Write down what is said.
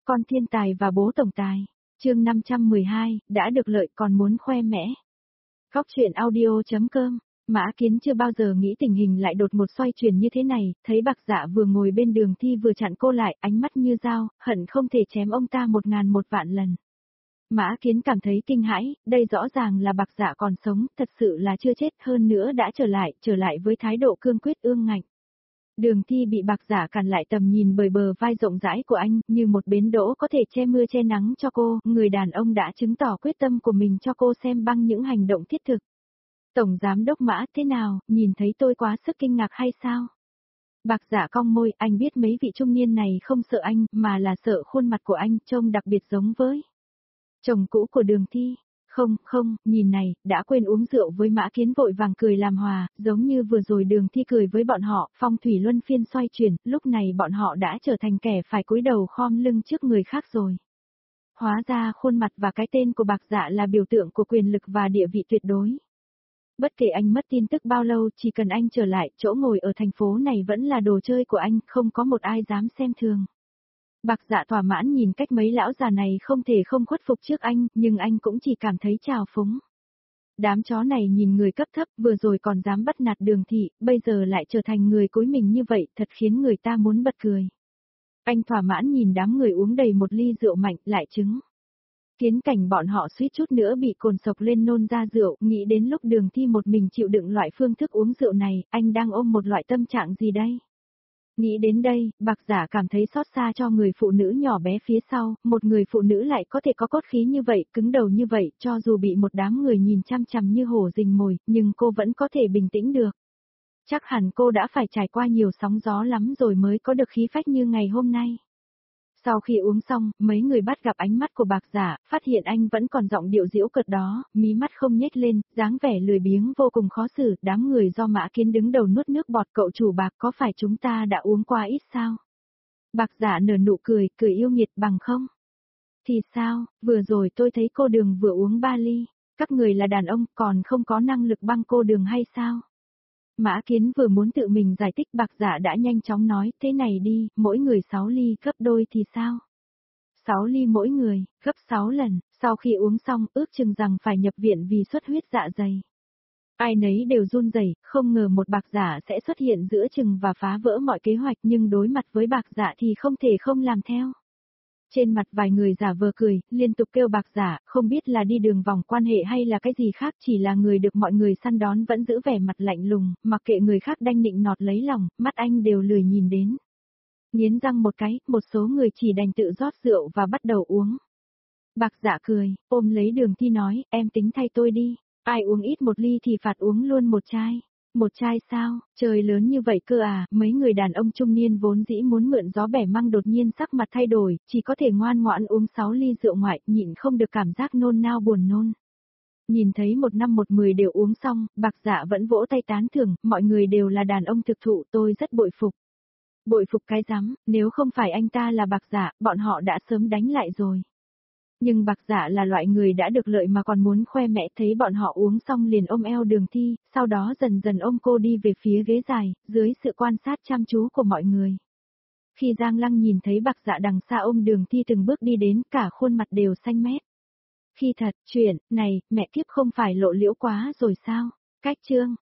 Con thiên tài và bố tổng tài. Chương 512, đã được lợi còn muốn khoe mẽ. Góc truyện audio.com. Mã Kiến chưa bao giờ nghĩ tình hình lại đột một xoay chuyển như thế này, thấy Bạc Dạ vừa ngồi bên đường thi vừa chặn cô lại, ánh mắt như dao, hận không thể chém ông ta 1000 lần. Mã Kiến cảm thấy kinh hãi, đây rõ ràng là Bạc Dạ còn sống, thật sự là chưa chết, hơn nữa đã trở lại với thái độ cương quyết ương ngạnh. Đường Thi bị Bạc Dạ cản lại tầm nhìn bởi bờ vai rộng rãi của anh, như một bến đỗ có thể che mưa che nắng cho cô, người đàn ông đã chứng tỏ quyết tâm của mình cho cô xem bằng những hành động thiết thực. Tổng giám đốc Mã, thế nào, nhìn thấy tôi quá sức kinh ngạc hay sao? Bạc Dạ cong môi, anh biết mấy vị trung niên này không sợ anh, mà là sợ khuôn mặt của anh trông đặc biệt giống với chồng cũ của Đường Thi. Không, nhìn này, đã quên uống rượu với Mã Kiến vội vàng cười làm hòa, giống như vừa rồi Đường Thi cười với bọn họ, phong thủy luân phiên xoay chuyển, lúc này bọn họ đã trở thành kẻ phải cúi đầu khom lưng trước người khác rồi. Hóa ra khuôn mặt và cái tên của Bạc Dạ là biểu tượng của quyền lực và địa vị tuyệt đối. Bất kể anh mất tin tức bao lâu, chỉ cần anh trở lại, chỗ ngồi ở thành phố này vẫn là đồ chơi của anh, không có một ai dám xem thường. Bạc Dạ thỏa mãn nhìn cách mấy lão già này không thể không khuất phục trước anh, nhưng anh cũng chỉ cảm thấy trào phúng. Đám chó này nhìn người cấp thấp, vừa rồi còn dám bắt nạt Đường Thị, bây giờ lại trở thành người cúi mình như vậy, thật khiến người ta muốn bật cười. Anh thỏa mãn nhìn đám người uống đầy một ly rượu mạnh, lại chứng kiến cảnh bọn họ suýt chút nữa bị cồn sộc lên nôn ra rượu, nghĩ đến lúc Đường Thi một mình chịu đựng loại phương thức uống rượu này, anh đang ôm một loại tâm trạng gì đây? Nghĩ đến đây, Bạc Dạ cảm thấy xót xa cho người phụ nữ nhỏ bé phía sau, một người phụ nữ lại có thể có cốt khí như vậy, cứng đầu như vậy, cho dù bị một đám người nhìn chăm chằm như hổ rình mồi, nhưng cô vẫn có thể bình tĩnh được. Chắc hẳn cô đã phải trải qua nhiều sóng gió lắm rồi mới có được khí phách như ngày hôm nay. Sau khi uống xong, mấy người bắt gặp ánh mắt của Bạc Dạ, phát hiện anh vẫn còn giọng điệu giễu cợt đó, mí mắt không nhếch lên, dáng vẻ lười biếng vô cùng khó xử, đám người do Mã Kiến đứng đầu nuốt nước bọt. Cậu chủ Bạc, có phải chúng ta đã uống qua ít sao? Bạc Dạ nở nụ cười yêu nghiệt, bằng không? Thì sao, vừa rồi tôi thấy cô Đường vừa uống 3 ly, các người là đàn ông còn không có năng lực băng cô Đường hay sao? Mã Kiến vừa muốn tự mình giải thích, Bạc Dạ đã nhanh chóng nói, thế này đi, mỗi người 6 ly, gấp đôi thì sao? 6 ly mỗi người, gấp 6 lần, sau khi uống xong, ước chừng rằng phải nhập viện vì xuất huyết dạ dày. Ai nấy đều run rẩy, không ngờ một Bạc Dạ sẽ xuất hiện giữa chừng và phá vỡ mọi kế hoạch, nhưng đối mặt với Bạc Dạ thì không thể không làm theo. Trên mặt vài người giả vờ cười, liên tục kêu Bạc Dạ, không biết là đi đường vòng quan hệ hay là cái gì khác, chỉ là người được mọi người săn đón vẫn giữ vẻ mặt lạnh lùng, mặc kệ người khác đanh nịnh nọt lấy lòng, mắt anh đều lười nhìn đến. Nghiến răng một cái, một số người chỉ đành tự rót rượu và bắt đầu uống. Bạc Dạ cười, ôm lấy Đường Thi nói, em tính thay tôi đi, ai uống ít một ly thì phạt uống luôn một chai. Một chai sao, trời lớn như vậy cơ à, mấy người đàn ông trung niên vốn dĩ muốn mượn gió bẻ măng đột nhiên sắc mặt thay đổi, chỉ có thể ngoan ngoãn uống 6 ly rượu ngoại, nhịn không được cảm giác nôn nao buồn nôn. Nhìn thấy 1 năm 1 mười đều uống xong, Bạc Dạ vẫn vỗ tay tán thưởng, mọi người đều là đàn ông thực thụ, tôi rất bội phục. Bội phục cái rắm, nếu không phải anh ta là Bạc Dạ, bọn họ đã sớm đánh lại rồi. Nhưng Bạc Dạ là loại người đã được lợi mà còn muốn khoe mẽ, thấy bọn họ uống xong liền ôm eo Đường Thi, sau đó dần dần ôm cô đi về phía ghế dài, dưới sự quan sát chăm chú của mọi người. Khi Giang Lăng nhìn thấy Bạc Dạ đằng xa ôm Đường Thi từng bước đi đến, cả khuôn mặt đều xanh mét. Khi thật, chuyện này, mẹ kiếp không phải lộ liễu quá rồi sao? Cách chương